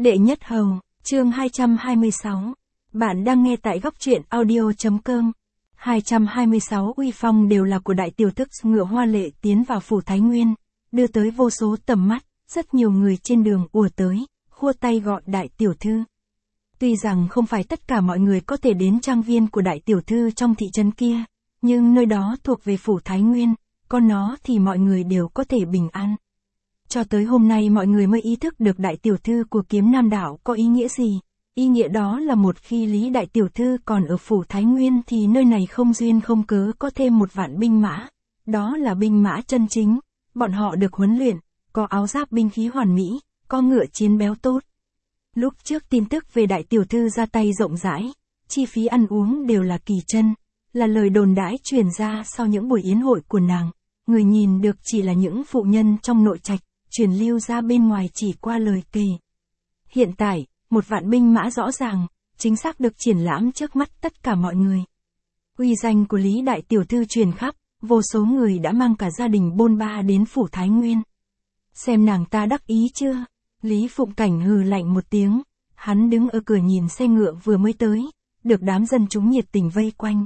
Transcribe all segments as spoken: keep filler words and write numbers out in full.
Đệ nhất hầu, chương hai trăm hai mươi sáu. Bạn đang nghe tại góc truyện audio.com. hai trăm hai mươi sáu uy phong đều là của đại tiểu thức ngựa hoa lệ tiến vào phủ Thái Nguyên, đưa tới vô số tầm mắt, rất nhiều người trên đường ùa tới, khua tay gọi đại tiểu thư. Tuy rằng không phải tất cả mọi người có thể đến trang viên của đại tiểu thư trong thị trấn kia, nhưng nơi đó thuộc về phủ Thái Nguyên, còn nó thì mọi người đều có thể bình an. Cho tới hôm nay mọi người mới ý thức được đại tiểu thư của Kiếm Nam Đảo có ý nghĩa gì. Ý nghĩa đó là một khi Lý đại tiểu thư còn ở phủ Thái Nguyên thì nơi này không duyên không cớ có thêm một vạn binh mã. Đó là binh mã chân chính, bọn họ được huấn luyện, có áo giáp binh khí hoàn mỹ, có ngựa chiến béo tốt. Lúc trước tin tức về đại tiểu thư ra tay rộng rãi, chi phí ăn uống đều là kỳ chân, là lời đồn đãi truyền ra sau những buổi yến hội của nàng. Người nhìn được chỉ là những phụ nhân trong nội trạch, truyền lưu ra bên ngoài chỉ qua lời kể. Hiện tại, một vạn binh mã rõ ràng, chính xác được triển lãm trước mắt tất cả mọi người. Uy danh của Lý đại tiểu thư truyền khắp, vô số người đã mang cả gia đình bôn ba đến phủ Thái Nguyên. Xem nàng ta đắc ý chưa? Lý Phụng Cảnh hừ lạnh một tiếng, hắn đứng ở cửa nhìn xe ngựa vừa mới tới, được đám dân chúng nhiệt tình vây quanh.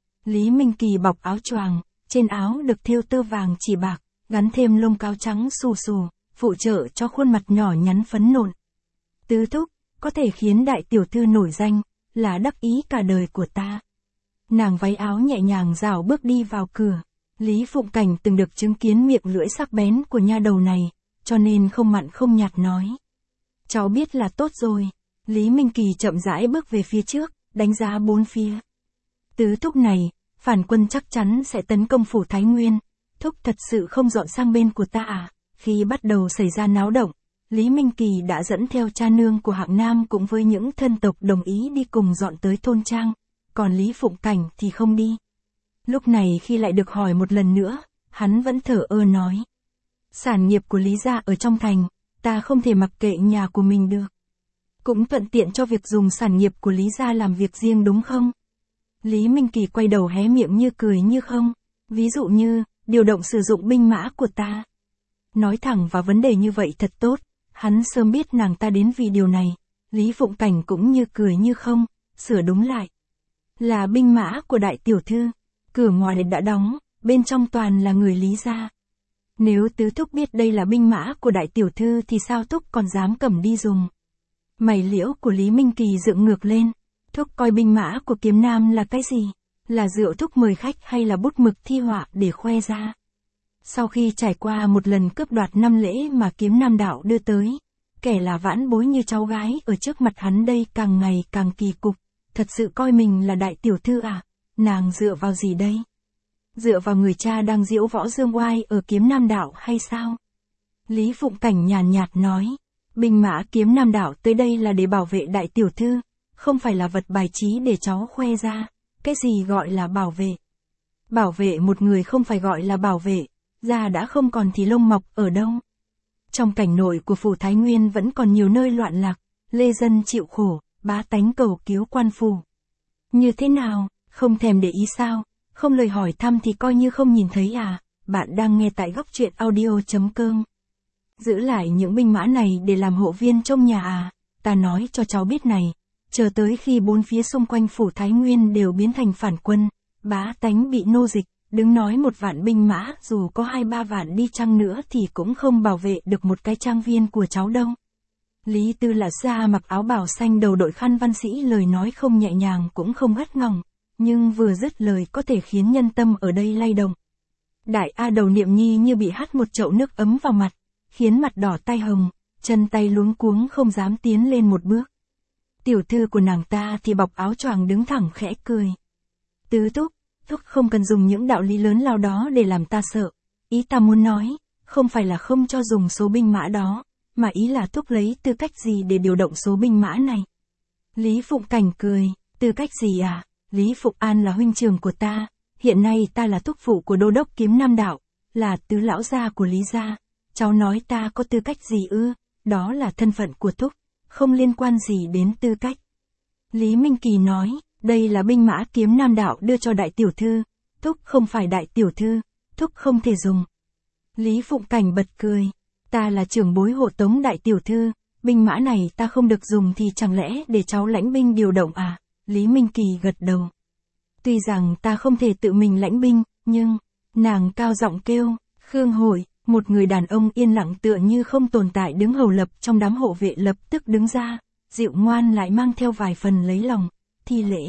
Lý Minh Kỳ bọc áo choàng, trên áo được thêu tơ vàng chỉ bạc, gắn thêm lông cáo trắng xù xù, phụ trợ cho khuôn mặt nhỏ nhắn phấn nộn. Tứ thúc, có thể khiến đại tiểu thư nổi danh, là đắc ý cả đời của ta. Nàng váy áo nhẹ nhàng rảo bước đi vào cửa. Lý Phụng Cảnh từng được chứng kiến miệng lưỡi sắc bén của nha đầu này, cho nên không mặn không nhạt nói. Cháu biết là tốt rồi. Lý Minh Kỳ chậm rãi bước về phía trước, đánh giá bốn phía. Tứ thúc này, phản quân chắc chắn sẽ tấn công phủ Thái Nguyên. Thúc thật sự không dọn sang bên của ta à? Khi bắt đầu xảy ra náo động, Lý Minh Kỳ đã dẫn theo cha nương của Hạng Nam cùng với những thân tộc đồng ý đi cùng dọn tới thôn trang, còn Lý Phụng Cảnh thì không đi. Lúc này khi lại được hỏi một lần nữa, hắn vẫn thở ơ nói. Sản nghiệp của Lý gia ở trong thành, ta không thể mặc kệ nhà của mình được. Cũng thuận tiện cho việc dùng sản nghiệp của Lý gia làm việc riêng đúng không? Lý Minh Kỳ quay đầu hé miệng như cười như không. Ví dụ như, điều động sử dụng binh mã của ta. Nói thẳng vào vấn đề như vậy thật tốt, hắn sớm biết nàng ta đến vì điều này. Lý Phụng Cảnh cũng như cười như không, sửa đúng lại. Là binh mã của đại tiểu thư, cửa ngoài đã đóng, bên trong toàn là người Lý gia. Nếu tứ thúc biết đây là binh mã của đại tiểu thư thì sao thúc còn dám cầm đi dùng. Mày liễu của Lý Minh Kỳ dựng ngược lên. Thúc coi binh mã của Kiếm Nam là cái gì? Là rượu thúc mời khách hay là bút mực thi họa để khoe ra? Sau khi trải qua một lần cướp đoạt năm lễ mà Kiếm Nam Đạo đưa tới, kẻ là vãn bối như cháu gái ở trước mặt hắn đây càng ngày càng kỳ cục, thật sự coi mình là đại tiểu thư à? Nàng dựa vào gì đây? Dựa vào người cha đang diễu võ dương oai ở Kiếm Nam Đạo hay sao? Lý Phụng Cảnh nhàn nhạt nói, binh mã Kiếm Nam Đạo tới đây là để bảo vệ đại tiểu thư, không phải là vật bài trí để cháu khoe ra. Cái gì gọi là bảo vệ? Bảo vệ một người không phải gọi là bảo vệ, da đã không còn thì lông mọc ở đâu. Trong cảnh nội của phủ Thái Nguyên vẫn còn nhiều nơi loạn lạc, lê dân chịu khổ, bá tánh cầu cứu quan phủ. Như thế nào, không thèm để ý sao? Không lời hỏi thăm thì coi như không nhìn thấy à? Bạn đang nghe tại góc truyện audio.com. Giữ lại những binh mã này để làm hộ viên trong nhà à? Ta nói cho cháu biết này. Chờ tới khi bốn phía xung quanh phủ Thái Nguyên đều biến thành phản quân, bá tánh bị nô dịch, đứng nói một vạn binh mã dù có hai ba vạn đi chăng nữa thì cũng không bảo vệ được một cái trang viên của cháu đâu. Lý Tư Lạt Gia mặc áo bào xanh đầu đội khăn văn sĩ lời nói không nhẹ nhàng cũng không gắt gỏng, nhưng vừa dứt lời có thể khiến nhân tâm ở đây lay động. Đại A Đầu Niệm Nhi như bị hắt một chậu nước ấm vào mặt, khiến mặt đỏ tai hồng, chân tay luống cuống không dám tiến lên một bước. Tiểu thư của nàng ta thì bọc áo choàng đứng thẳng khẽ cười. Tứ thúc, thúc không cần dùng những đạo lý lớn lao đó để làm ta sợ. Ý ta muốn nói, không phải là không cho dùng số binh mã đó, mà ý là thúc lấy tư cách gì để điều động số binh mã này. Lý Phụng Cảnh cười, tư cách gì à? Lý Phụng An là huynh trưởng của ta, hiện nay ta là thúc phụ của đô đốc Kiếm Nam Đạo, là tứ lão gia của Lý gia. Cháu nói ta có tư cách gì ư? Đó là thân phận của thúc, không liên quan gì đến tư cách. Lý Minh Kỳ nói, đây là binh mã Kiếm Nam Đạo đưa cho đại tiểu thư, thúc không phải đại tiểu thư, thúc không thể dùng. Lý Phụng Cảnh bật cười, ta là trưởng bối hộ tống đại tiểu thư, binh mã này ta không được dùng thì chẳng lẽ để cháu lãnh binh điều động à? Lý Minh Kỳ gật đầu. Tuy rằng ta không thể tự mình lãnh binh, nhưng, nàng cao giọng kêu, Khương Hội, một người đàn ông yên lặng tựa như không tồn tại đứng hầu lập trong đám hộ vệ lập tức đứng ra, dịu ngoan lại mang theo vài phần lấy lòng, thi lễ.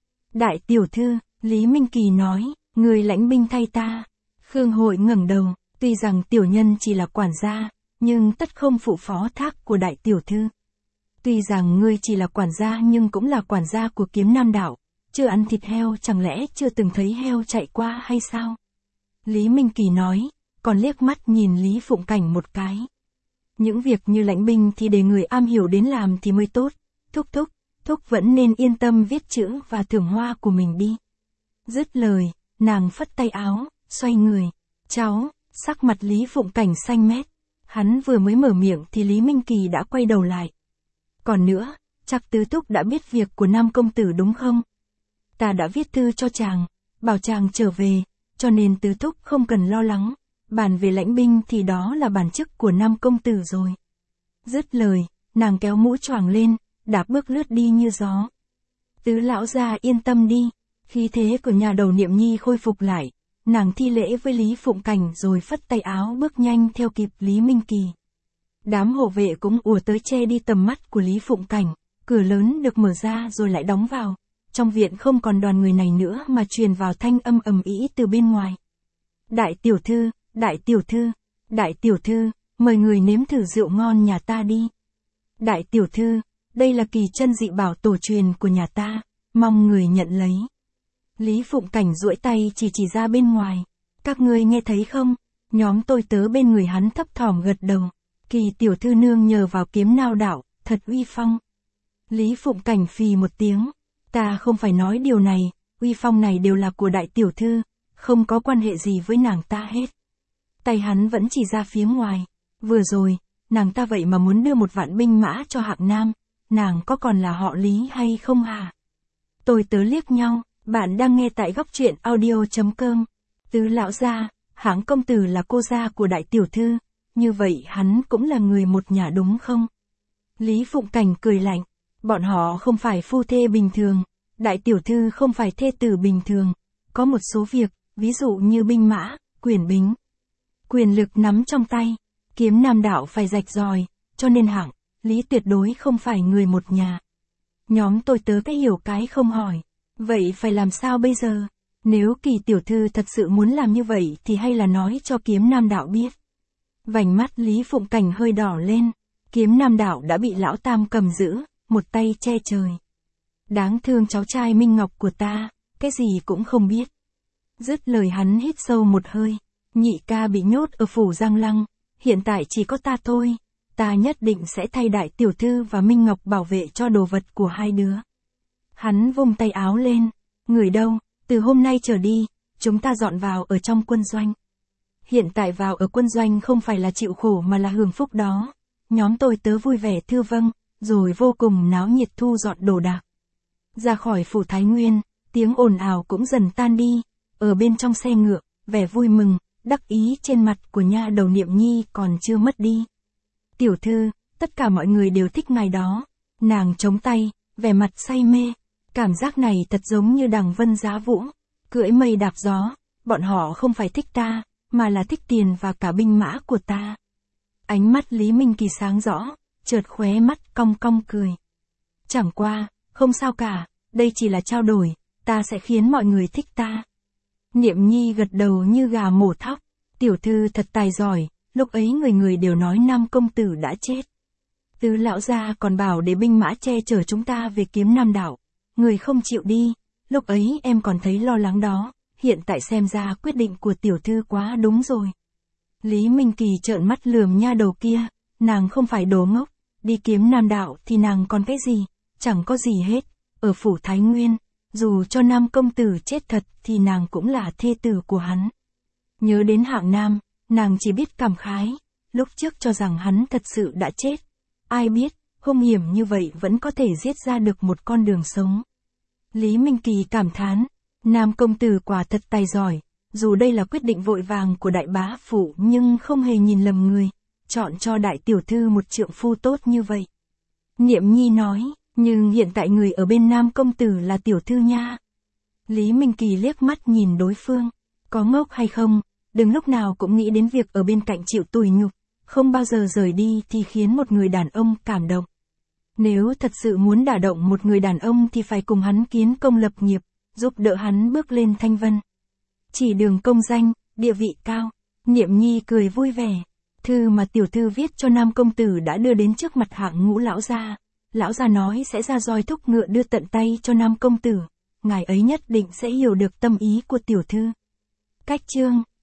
Đại tiểu thư, Lý Minh Kỳ nói, người lãnh binh thay ta. Khương Hội ngẩng đầu, tuy rằng tiểu nhân chỉ là quản gia, nhưng tất không phụ phó thác của đại tiểu thư. Tuy rằng ngươi chỉ là quản gia nhưng cũng là quản gia của Kiếm Nam Đạo, chưa ăn thịt heo chẳng lẽ chưa từng thấy heo chạy qua hay sao? Lý Minh Kỳ nói, còn liếc mắt nhìn Lý Phụng Cảnh một cái. Những việc như lãnh binh thì để người am hiểu đến làm thì mới tốt, thúc thúc, thúc vẫn nên yên tâm viết chữ và thưởng hoa của mình đi. Dứt lời, nàng phất tay áo, xoay người, cháu, sắc mặt Lý Phụng Cảnh xanh mét. Hắn vừa mới mở miệng thì Lý Minh Kỳ đã quay đầu lại. Còn nữa, chắc tứ thúc đã biết việc của Nam công tử đúng không? Ta đã viết thư cho chàng, bảo chàng trở về, cho nên tứ thúc không cần lo lắng, bàn về lãnh binh thì đó là bản chức của Nam công tử rồi. Dứt lời, nàng kéo mũ choàng lên, đạp bước lướt đi như gió. Tứ lão gia yên tâm đi, khí thế của nhà đầu Niệm Nhi khôi phục lại, nàng thi lễ với Lý Phụng Cảnh rồi phất tay áo bước nhanh theo kịp Lý Minh Kỳ. Đám hộ vệ cũng ùa tới che đi tầm mắt của Lý Phụng Cảnh, cửa lớn được mở ra rồi lại đóng vào. Trong viện không còn đoàn người này nữa mà truyền vào thanh âm ầm ĩ từ bên ngoài. Đại tiểu thư, đại tiểu thư, đại tiểu thư, mời người nếm thử rượu ngon nhà ta đi. Đại tiểu thư, đây là kỳ chân dị bảo tổ truyền của nhà ta, mong người nhận lấy. Lý Phụng Cảnh duỗi tay chỉ chỉ ra bên ngoài. Các ngươi nghe thấy không? Nhóm tôi tớ bên người hắn thấp thỏm gật đầu. Kỳ tiểu thư nương nhờ vào Kiếm Nam Đạo, thật uy phong. Lý Phụng Cảnh phì một tiếng. Ta không phải nói điều này, uy phong này đều là của đại tiểu thư, không có quan hệ gì với nàng ta hết. Tay hắn vẫn chỉ ra phía ngoài. Vừa rồi, nàng ta vậy mà muốn đưa một vạn binh mã cho Hạng Nam, nàng có còn là họ Lý hay không hả? Tôi tớ liếc nhau, bạn đang nghe tại góc truyện audio chấm com. Tứ lão gia, Hạng công tử là cô gia của đại tiểu thư, như vậy hắn cũng là người một nhà đúng không? Lý Phụng Cảnh cười lạnh, bọn họ không phải phu thê bình thường, đại tiểu thư không phải thê tử bình thường, có một số việc, ví dụ như binh mã, quyền bính. Quyền lực nắm trong tay, Kiếm Nam Đạo phải rạch ròi, cho nên Hạng, Lý tuyệt đối không phải người một nhà. Nhóm tôi tớ cái hiểu cái không hỏi, vậy phải làm sao bây giờ? Nếu Kỳ tiểu thư thật sự muốn làm như vậy thì hay là nói cho Kiếm Nam Đạo biết. Vành mắt Lý Phụng Cảnh hơi đỏ lên, Kiếm Nam Đạo đã bị lão tam cầm giữ, một tay che trời. Đáng thương cháu trai Minh Ngọc của ta, cái gì cũng không biết. Dứt lời hắn hít sâu một hơi, nhị ca bị nhốt ở phủ Giang Lăng, hiện tại chỉ có ta thôi, ta nhất định sẽ thay đại tiểu thư và Minh Ngọc bảo vệ cho đồ vật của hai đứa. Hắn vung tay áo lên, người đâu, từ hôm nay trở đi, chúng ta dọn vào ở trong quân doanh. Hiện tại vào ở quân doanh không phải là chịu khổ mà là hưởng phúc đó. Nhóm tôi tớ vui vẻ thưa vâng, rồi vô cùng náo nhiệt thu dọn đồ đạc. Ra khỏi phủ Thái Nguyên, tiếng ồn ào cũng dần tan đi, ở bên trong xe ngựa, vẻ vui mừng, đắc ý trên mặt của nha đầu Niệm Nhi còn chưa mất đi. Tiểu thư, tất cả mọi người đều thích ngài đó. Nàng chống tay, vẻ mặt say mê, cảm giác này thật giống như đằng vân giá vũ, cưỡi mây đạp gió, bọn họ không phải thích ta, mà là thích tiền và cả binh mã của ta. Ánh mắt Lý Minh Kỳ sáng rõ, chợt khóe mắt cong cong cười. Chẳng qua, không sao cả, đây chỉ là trao đổi, ta sẽ khiến mọi người thích ta. Niệm Nhi gật đầu như gà mổ thóc, tiểu thư thật tài giỏi, lúc ấy người người đều nói Nam công tử đã chết. Tứ lão gia còn bảo để binh mã che chở chúng ta về Kiếm Nam Đạo, người không chịu đi, lúc ấy em còn thấy lo lắng đó, hiện tại xem ra quyết định của tiểu thư quá đúng rồi. Lý Minh Kỳ trợn mắt lườm nha đầu kia, nàng không phải đồ ngốc, đi Kiếm Nam Đạo thì nàng còn cái gì, chẳng có gì hết, ở phủ Thái Nguyên, dù cho Nam công tử chết thật thì nàng cũng là thê tử của hắn. Nhớ đến Hạng Nam, nàng chỉ biết cảm khái, lúc trước cho rằng hắn thật sự đã chết, ai biết, hung hiểm như vậy vẫn có thể giết ra được một con đường sống. Lý Minh Kỳ cảm thán, Nam công tử quả thật tài giỏi, dù đây là quyết định vội vàng của đại bá phủ nhưng không hề nhìn lầm người, chọn cho đại tiểu thư một trượng phu tốt như vậy. Niệm Nhi nói, nhưng hiện tại người ở bên Nam công tử là tiểu thư nha. Lý Minh Kỳ liếc mắt nhìn đối phương, có ngốc hay không, đừng lúc nào cũng nghĩ đến việc ở bên cạnh chịu tủi nhục, không bao giờ rời đi thì khiến một người đàn ông cảm động. Nếu thật sự muốn đả động một người đàn ông thì phải cùng hắn kiến công lập nghiệp, giúp đỡ hắn bước lên thanh vân. Chỉ đường công danh, địa vị cao. Niệm Nhi cười vui vẻ. Thư mà tiểu thư viết cho Nam công tử đã đưa đến trước mặt Hạng Ngũ lão gia. Lão gia nói sẽ ra roi thúc ngựa đưa tận tay cho Nam công tử. Ngài ấy nhất định sẽ hiểu được tâm ý của tiểu thư. Cách chương